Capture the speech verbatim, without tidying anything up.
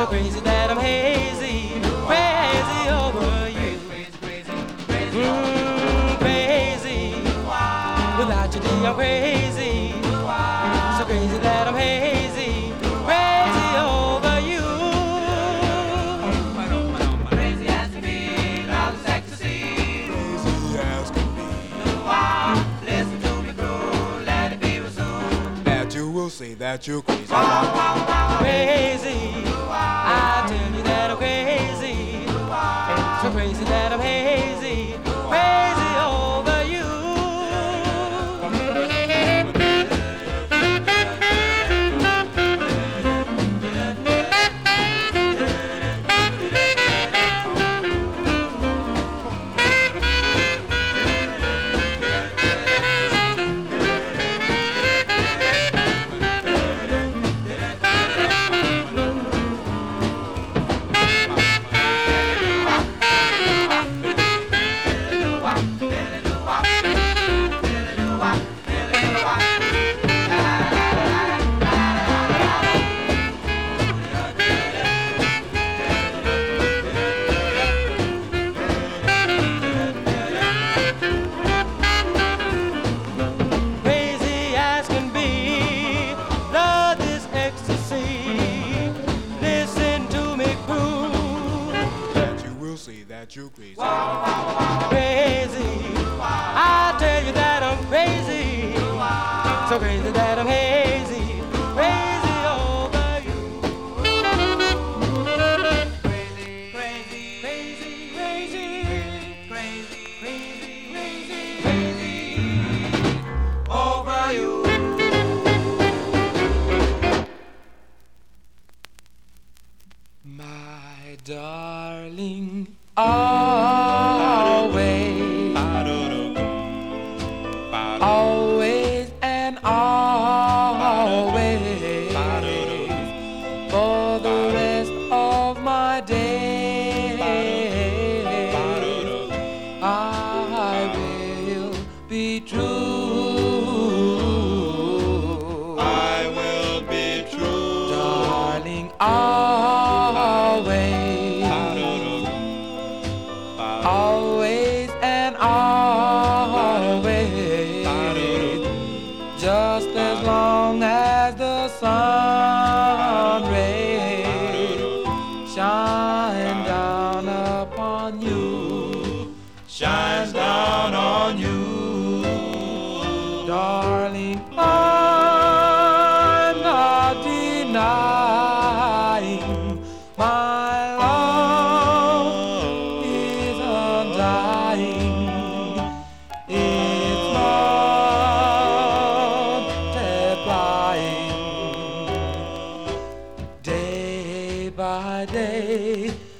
So crazy that I'm hazy, crazy over you. Mm, crazy, without you, dear, I'm crazy. So crazy that I'm hazy, crazy over you. Crazy as can be, love is ecstasy. Crazy as can be. Listen to me, grow, let it be soon. That you will say that you're crazy. Crazy, I tell you that I'm crazy. So crazy that I'm hazy, crazy over you. Crazy as can be, love is ecstasy. Listen to me, crew. That you will say that you're crazy. Crazy, I tell you that I'm crazy. So crazy that I'm hazy, crazy over you. Crazy, crazy, Crazy, crazy, crazy, crazy, crazy, crazy over you. my darling, always, always and always, for the rest of my days, I will be true. I will be true. Darling, always, always and always, just as long as the sun rays shine down upon you, shines down on you, darling, I'm not denying my love is undying. It's multiplying day by day.